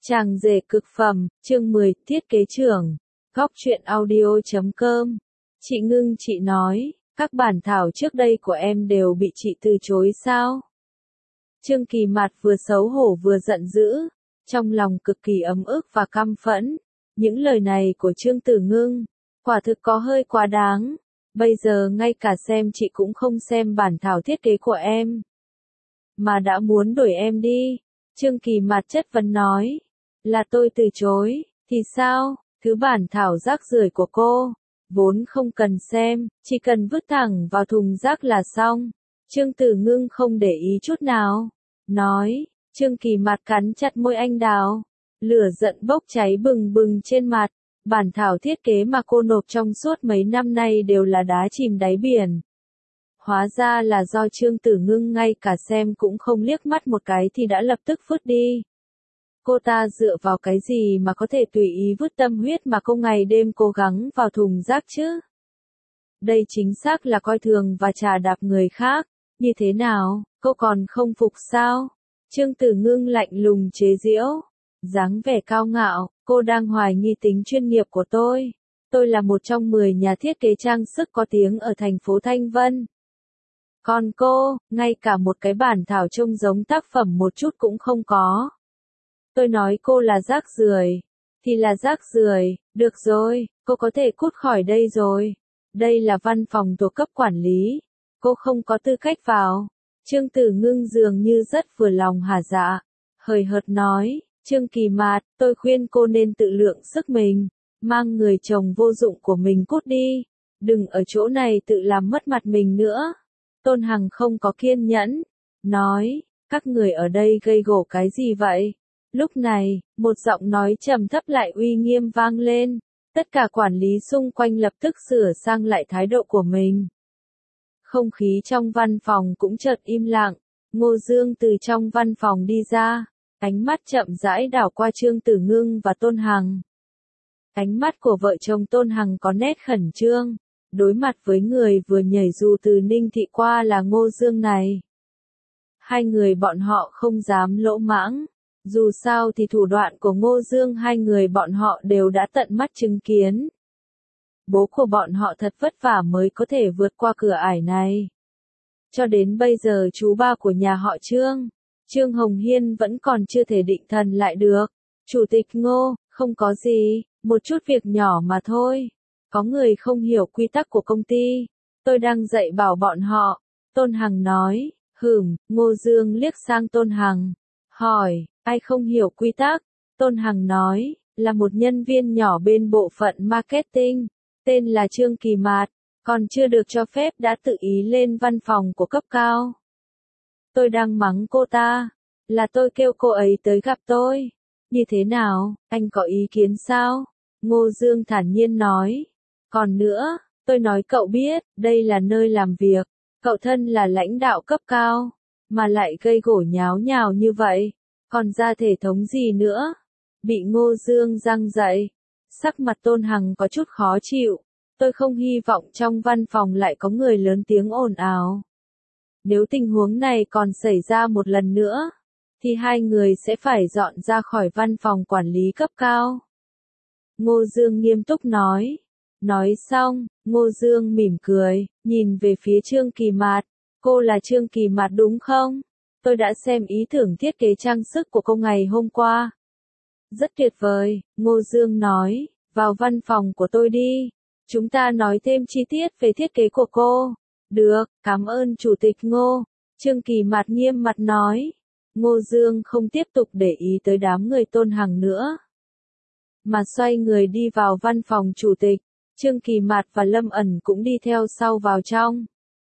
Chàng rể cực phẩm, chương 10, thiết kế trưởng. Góc truyện audio.com. Chị Ngưng chị nói, các bản thảo trước đây của em đều bị chị từ chối sao? Trương Kỳ Mạt vừa xấu hổ vừa giận dữ, trong lòng cực kỳ ấm ức và căm phẫn. Những lời này của Trương Tử Ngưng, quả thực có hơi quá đáng. Bây giờ ngay cả xem chị cũng không xem bản thảo thiết kế của em, mà đã muốn đuổi em đi. Trương Kỳ Mạt chất vấn nói, là tôi từ chối, thì sao, thứ bản thảo rác rưởi của cô, vốn không cần xem, chỉ cần vứt thẳng vào thùng rác là xong. Trương Tử Ngưng không để ý chút nào, nói. Trương Kỳ Mạt cắn chặt môi anh đào, lửa giận bốc cháy bừng bừng trên mặt. Bản thảo thiết kế mà cô nộp trong suốt mấy năm nay đều là đá chìm đáy biển. Hóa ra là do Trương Tử Ngưng ngay cả xem cũng không liếc mắt một cái thì đã lập tức vứt đi. Cô ta dựa vào cái gì mà có thể tùy ý vứt tâm huyết mà cô ngày đêm cố gắng vào thùng rác chứ? Đây chính xác là coi thường và chà đạp người khác. Như thế nào, cô còn không phục sao? Trương Tử Ngưng lạnh lùng chế giễu, dáng vẻ cao ngạo, cô đang hoài nghi tính chuyên nghiệp của tôi. Tôi là một trong 10 nhà thiết kế trang sức có tiếng ở thành phố Thanh Vân. Còn cô, ngay cả một cái bản thảo trông giống tác phẩm một chút cũng không có. Tôi nói cô là rác rưởi, thì là rác rưởi, được rồi, cô có thể cút khỏi đây rồi. Đây là văn phòng thuộc cấp quản lý, cô không có tư cách vào. Trương Tử Ngưng dường như rất vừa lòng hả dạ, hời hợt nói, Trương Kỳ Mạt, tôi khuyên cô nên tự lượng sức mình, mang người chồng vô dụng của mình cút đi, đừng ở chỗ này tự làm mất mặt mình nữa. Tôn Hằng không có kiên nhẫn, nói, các người ở đây gây gổ cái gì vậy? Lúc này, một giọng nói trầm thấp lại uy nghiêm vang lên, tất cả quản lý xung quanh lập tức sửa sang lại thái độ của mình. Không khí trong văn phòng cũng chợt im lặng, Ngô Dương từ trong văn phòng đi ra, ánh mắt chậm rãi đảo qua Trương Tử Ngưng và Tôn Hằng. Ánh mắt của vợ chồng Tôn Hằng có nét khẩn trương, đối mặt với người vừa nhảy dù từ Ninh Thị qua là Ngô Dương này. Hai người bọn họ không dám lỗ mãng, dù sao thì thủ đoạn của Ngô Dương hai người bọn họ đều đã tận mắt chứng kiến. Bố của bọn họ thật vất vả mới có thể vượt qua cửa ải này. Cho đến bây giờ chú ba của nhà họ Trương, Trương Hồng Hiên vẫn còn chưa thể định thần lại được. Chủ tịch Ngô, không có gì, một chút việc nhỏ mà thôi. Có người không hiểu quy tắc của công ty, tôi đang dạy bảo bọn họ. Tôn Hằng nói, Ngô Dương liếc sang Tôn Hằng, hỏi, ai không hiểu quy tắc? Tôn Hằng nói, là một nhân viên nhỏ bên bộ phận marketing, tên là Trương Kỳ Mạt, còn chưa được cho phép đã tự ý lên văn phòng của cấp cao. Tôi đang mắng cô ta, là tôi kêu cô ấy tới gặp tôi. Như thế nào, anh có ý kiến sao? Ngô Dương thản nhiên nói. Còn nữa, tôi nói cậu biết, đây là nơi làm việc, cậu thân là lãnh đạo cấp cao, mà lại gây gổ nháo nhào như vậy, còn ra thể thống gì nữa? Bị Ngô Dương giăng dậy, sắc mặt Tôn Hằng có chút khó chịu, tôi không hy vọng trong văn phòng lại có người lớn tiếng ồn ào. Nếu tình huống này còn xảy ra một lần nữa, thì hai người sẽ phải dọn ra khỏi văn phòng quản lý cấp cao. Ngô Dương nghiêm túc nói. Nói xong, Ngô Dương mỉm cười, nhìn về phía Trương Kỳ Mạt. Cô là Trương Kỳ Mạt đúng không? Tôi đã xem ý tưởng thiết kế trang sức của cô ngày hôm qua. Rất tuyệt vời, Ngô Dương nói, vào văn phòng của tôi đi. Chúng ta nói thêm chi tiết về thiết kế của cô. Được, cảm ơn Chủ tịch Ngô. Trương Kỳ Mạt nghiêm mặt nói. Ngô Dương không tiếp tục để ý tới đám người Tôn Hằng nữa, mà xoay người đi vào văn phòng chủ tịch. Trương Kỳ Mạt và Lâm ẩn cũng đi theo sau vào trong.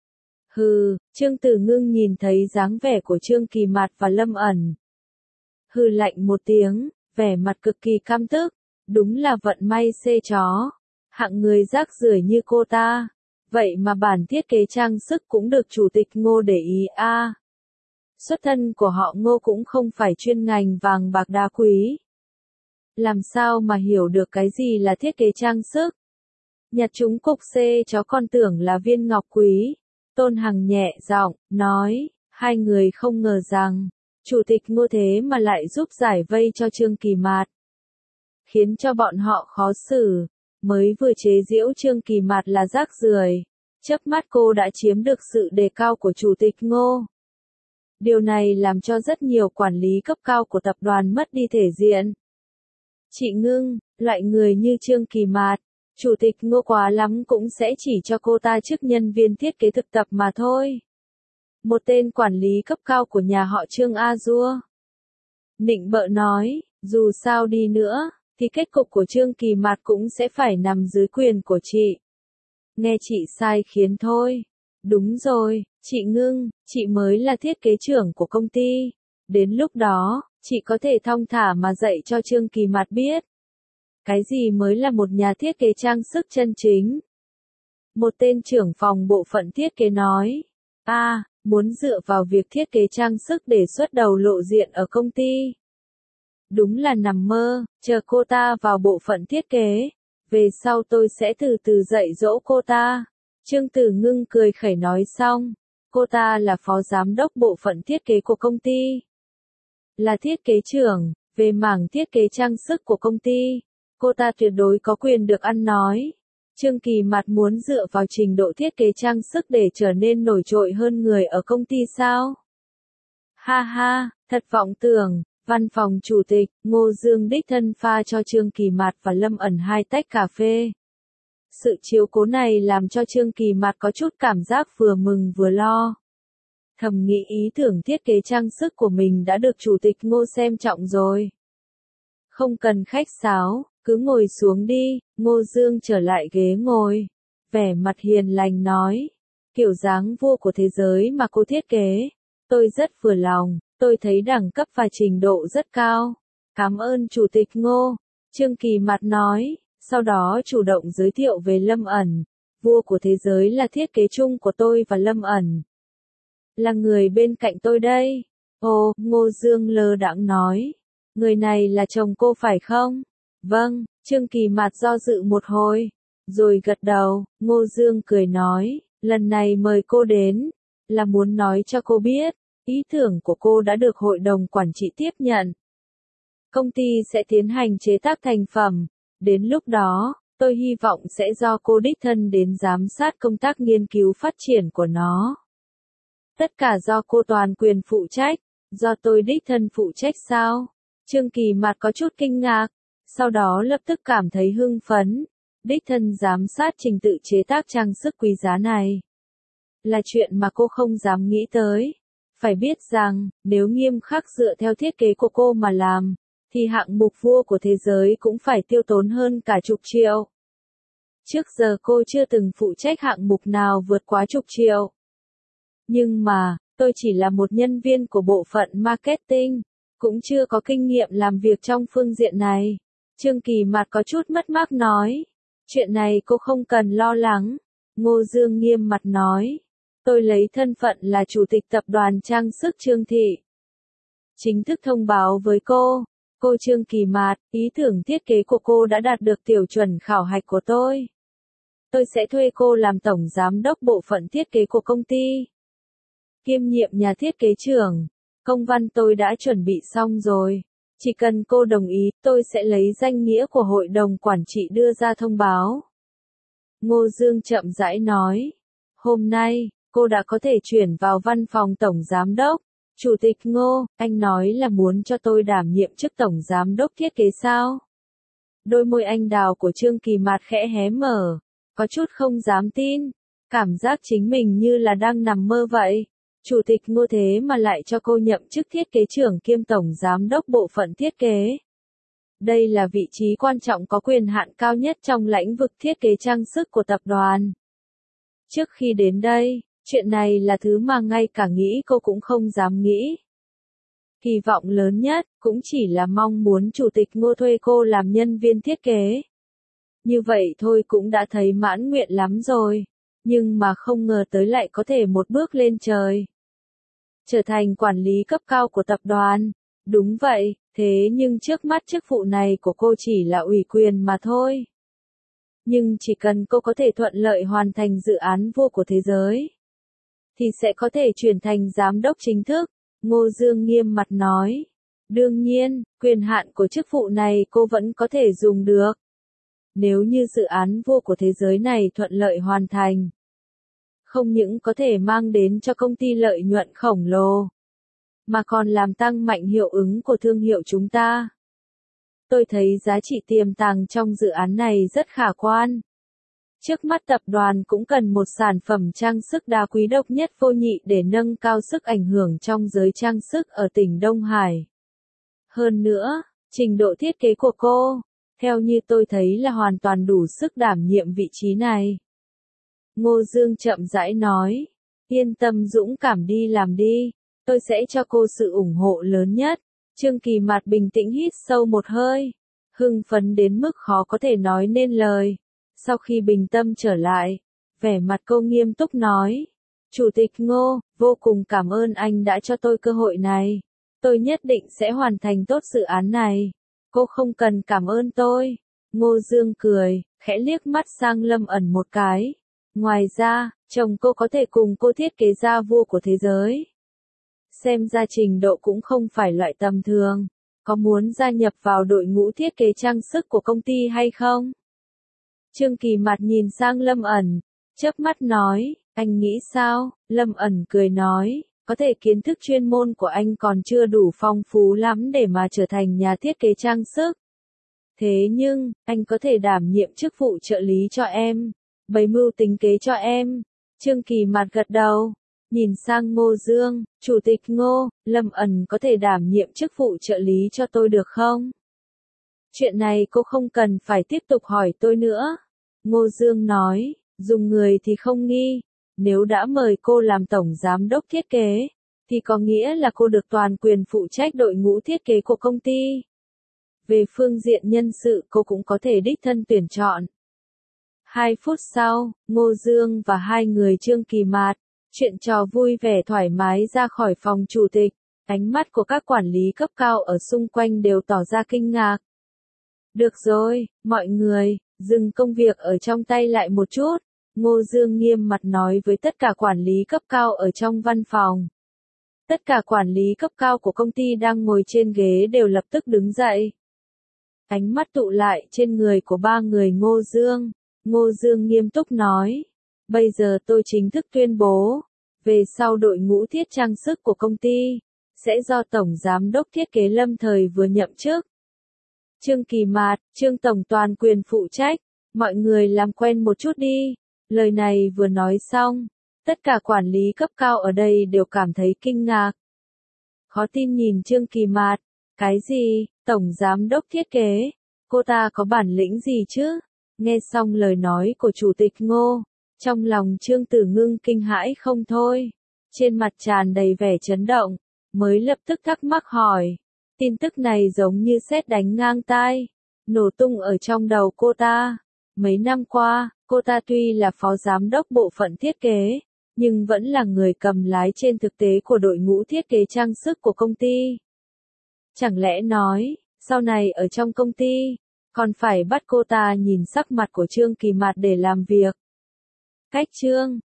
Trương Tử Ngưng nhìn thấy dáng vẻ của Trương Kỳ Mạt và Lâm ẩn. Lạnh một tiếng, vẻ mặt cực kỳ căm tức, đúng là vận may xê chó. Hạng người rác rưởi như cô ta, vậy mà bản thiết kế trang sức cũng được Chủ tịch Ngô để ý a. Xuất thân của họ Ngô cũng không phải chuyên ngành vàng bạc đá quý. Làm sao mà hiểu được cái gì là thiết kế trang sức? Nhặt chúng cục xê chó con tưởng là viên ngọc quý. Tôn Hằng nhẹ giọng, nói, hai người không ngờ rằng, Chủ tịch Ngô thế mà lại giúp giải vây cho Trương Kỳ Mạt, khiến cho bọn họ khó xử, mới vừa chế giễu Trương Kỳ Mạt là rác rưởi, chớp mắt cô đã chiếm được sự đề cao của Chủ tịch Ngô. Điều này làm cho rất nhiều quản lý cấp cao của tập đoàn mất đi thể diện. Chị Ngưng, loại người như Trương Kỳ Mạt, Chủ tịch Ngô quá lắm cũng sẽ chỉ cho cô ta chức nhân viên thiết kế thực tập mà thôi. Một tên quản lý cấp cao của nhà họ Trương A Dua nịnh bợ nói, dù sao đi nữa, thì kết cục của Trương Kỳ Mạt cũng sẽ phải nằm dưới quyền của chị. Nghe chị sai khiến thôi. Đúng rồi, chị Ngưng, chị mới là thiết kế trưởng của công ty. Đến lúc đó, chị có thể thong thả mà dạy cho Trương Kỳ Mạt biết. Cái gì mới là một nhà thiết kế trang sức chân chính? Một tên trưởng phòng bộ phận thiết kế nói. Muốn dựa vào việc thiết kế trang sức để xuất đầu lộ diện ở công ty. Đúng là nằm mơ, chờ cô ta vào bộ phận thiết kế. Về sau tôi sẽ từ từ dạy dỗ cô ta. Trương Tử Ngưng cười khẩy nói xong. Cô ta là phó giám đốc bộ phận thiết kế của công ty. Là thiết kế trưởng, về mảng thiết kế trang sức của công ty. Cô ta tuyệt đối có quyền được ăn nói. Trương Kỳ Mạt muốn dựa vào trình độ thiết kế trang sức để trở nên nổi trội hơn người ở công ty sao? Ha ha, thật vọng tưởng. Văn phòng chủ tịch, Ngô Dương đích thân pha cho Trương Kỳ Mạt và Lâm Ẩn 2 tách cà phê. Sự chiếu cố này làm cho Trương Kỳ Mạt có chút cảm giác vừa mừng vừa lo. Thầm nghĩ ý tưởng thiết kế trang sức của mình đã được chủ tịch Ngô xem trọng rồi. Không cần khách sáo, cứ ngồi xuống đi. Ngô Dương trở lại ghế ngồi. Vẻ mặt hiền lành nói. Kiểu dáng vua của thế giới mà cô thiết kế. Tôi rất vừa lòng. Tôi thấy đẳng cấp và trình độ rất cao. Cảm ơn Chủ tịch Ngô. Trương Kỳ Mạt nói. Sau đó chủ động giới thiệu về Lâm Ẩn. Vua của thế giới là thiết kế chung của tôi và Lâm Ẩn. Là người bên cạnh tôi đây. Ồ, Ngô Dương lơ đãng nói. Người này là chồng cô phải không? Vâng, Trương Kỳ Mạt do dự một hồi. Rồi gật đầu, Ngô Dương cười nói. Lần này mời cô đến. Là muốn nói cho cô biết. Ý tưởng của cô đã được hội đồng quản trị tiếp nhận. Công ty sẽ tiến hành chế tác thành phẩm. Đến lúc đó, tôi hy vọng sẽ do cô đích thân đến giám sát công tác nghiên cứu phát triển của nó. Tất cả do cô toàn quyền phụ trách. Do tôi đích thân phụ trách sao? Trương Kỳ Mạt có chút kinh ngạc. Sau đó lập tức cảm thấy hưng phấn. Đích thân giám sát trình tự chế tác trang sức quý giá này. Là chuyện mà cô không dám nghĩ tới. Phải biết rằng, nếu nghiêm khắc dựa theo thiết kế của cô mà làm, thì hạng mục vua của thế giới cũng phải tiêu tốn hơn cả chục triệu. Trước giờ cô chưa từng phụ trách hạng mục nào vượt quá chục triệu. Nhưng mà, tôi chỉ là một nhân viên của bộ phận marketing, cũng chưa có kinh nghiệm làm việc trong phương diện này. Trương Kỳ Mạt có chút mất mát nói. Chuyện này cô không cần lo lắng. Ngô Dương nghiêm mặt nói. Tôi lấy thân phận là chủ tịch tập đoàn trang sức Trương Thị. Chính thức thông báo với cô. Cô Trương Kỳ Mạt, ý tưởng thiết kế của cô đã đạt được tiêu chuẩn khảo hạch của tôi. Tôi sẽ thuê cô làm tổng giám đốc bộ phận thiết kế của công ty. Kiêm nhiệm nhà thiết kế trưởng. Công văn tôi đã chuẩn bị xong rồi. Chỉ cần cô đồng ý, tôi sẽ lấy danh nghĩa của hội đồng quản trị đưa ra thông báo. Ngô Dương chậm rãi nói. Hôm nay, cô đã có thể chuyển vào văn phòng tổng giám đốc. Chủ tịch Ngô, anh nói là muốn cho tôi đảm nhiệm chức tổng giám đốc thiết kế sao? Đôi môi anh đào của Trương Kỳ Mạt khẽ hé mở. Có chút không dám tin. Cảm giác chính mình như là đang nằm mơ vậy. Chủ tịch Ngô thế mà lại cho cô nhậm chức thiết kế trưởng kiêm tổng giám đốc bộ phận thiết kế. Đây là vị trí quan trọng có quyền hạn cao nhất trong lĩnh vực thiết kế trang sức của tập đoàn. Trước khi đến đây, chuyện này là thứ mà ngay cả nghĩ cô cũng không dám nghĩ. Kỳ vọng lớn nhất, cũng chỉ là mong muốn Chủ tịch Ngô thuê cô làm nhân viên thiết kế. Như vậy thôi cũng đã thấy mãn nguyện lắm rồi. Nhưng mà không ngờ tới lại có thể một bước lên trời. Trở thành quản lý cấp cao của tập đoàn. Đúng vậy, thế nhưng trước mắt chức vụ này của cô chỉ là ủy quyền mà thôi. Nhưng chỉ cần cô có thể thuận lợi hoàn thành dự án vua của thế giới, thì sẽ có thể chuyển thành giám đốc chính thức. Ngô Dương nghiêm mặt nói. Đương nhiên, quyền hạn của chức vụ này cô vẫn có thể dùng được. Nếu như dự án vua của thế giới này thuận lợi hoàn thành, không những có thể mang đến cho công ty lợi nhuận khổng lồ, mà còn làm tăng mạnh hiệu ứng của thương hiệu chúng ta. Tôi thấy giá trị tiềm tàng trong dự án này rất khả quan. Trước mắt tập đoàn cũng cần một sản phẩm trang sức đá quý độc nhất vô nhị để nâng cao sức ảnh hưởng trong giới trang sức ở tỉnh Đông Hải. Hơn nữa, trình độ thiết kế của cô, theo như tôi thấy là hoàn toàn đủ sức đảm nhiệm vị trí này. Ngô Dương chậm rãi nói, yên tâm dũng cảm đi làm đi, tôi sẽ cho cô sự ủng hộ lớn nhất. Trương Kỳ Mạt bình tĩnh hít sâu một hơi, hưng phấn đến mức khó có thể nói nên lời. Sau khi bình tâm trở lại, vẻ mặt cô nghiêm túc nói, Chủ tịch Ngô, vô cùng cảm ơn anh đã cho tôi cơ hội này. Tôi nhất định sẽ hoàn thành tốt dự án này. Cô không cần cảm ơn tôi. Ngô Dương cười, khẽ liếc mắt sang Lâm Ẩn một cái. Ngoài ra, chồng cô có thể cùng cô thiết kế ra vua của thế giới. Xem ra trình độ cũng không phải loại tầm thường. Có muốn gia nhập vào đội ngũ thiết kế trang sức của công ty hay không? Trương Kỳ Mạt nhìn sang Lâm Ẩn, chớp mắt nói, anh nghĩ sao? Lâm Ẩn cười nói, có thể kiến thức chuyên môn của anh còn chưa đủ phong phú lắm để mà trở thành nhà thiết kế trang sức. Thế nhưng, anh có thể đảm nhiệm chức vụ trợ lý cho em, bày mưu tính kế cho em. Trương Kỳ Mạt gật đầu, nhìn sang Ngô Dương, Chủ tịch Ngô, Lâm Ẩn có thể đảm nhiệm chức vụ trợ lý cho tôi được không? Chuyện này cô không cần phải tiếp tục hỏi tôi nữa. Ngô Dương nói, dùng người thì không nghi. Nếu đã mời cô làm tổng giám đốc thiết kế, thì có nghĩa là cô được toàn quyền phụ trách đội ngũ thiết kế của công ty. Về phương diện nhân sự cô cũng có thể đích thân tuyển chọn. 2 phút sau, Ngô Dương và hai người Trương Kỳ Mạt, chuyện trò vui vẻ thoải mái ra khỏi phòng chủ tịch. Ánh mắt của các quản lý cấp cao ở xung quanh đều tỏ ra kinh ngạc. Được rồi, mọi người, dừng công việc ở trong tay lại một chút. Ngô Dương nghiêm mặt nói với tất cả quản lý cấp cao ở trong văn phòng. Tất cả quản lý cấp cao của công ty đang ngồi trên ghế đều lập tức đứng dậy. Ánh mắt tụ lại trên người của ba người Ngô Dương. Ngô Dương nghiêm túc nói, bây giờ tôi chính thức tuyên bố, về sau đội ngũ thiết trang sức của công ty, sẽ do Tổng Giám đốc Thiết kế lâm thời vừa nhậm chức. Trương Kỳ Mạt, Trương Tổng toàn quyền phụ trách, mọi người làm quen một chút đi. Lời này vừa nói xong, tất cả quản lý cấp cao ở đây đều cảm thấy kinh ngạc. Khó tin nhìn Trương Kỳ Mạt, cái gì, Tổng Giám đốc Thiết kế, cô ta có bản lĩnh gì chứ? Nghe xong lời nói của Chủ tịch Ngô, trong lòng Trương Tử Ngưng kinh hãi không thôi, trên mặt tràn đầy vẻ chấn động, mới lập tức thắc mắc hỏi. Tin tức này giống như sét đánh ngang tai, nổ tung ở trong đầu cô ta. Mấy năm qua, cô ta tuy là phó giám đốc bộ phận thiết kế, nhưng vẫn là người cầm lái trên thực tế của đội ngũ thiết kế trang sức của công ty. Chẳng lẽ nói, sau này ở trong công ty, còn phải bắt cô ta nhìn sắc mặt của Trương Kỳ Mạt để làm việc. Cách chương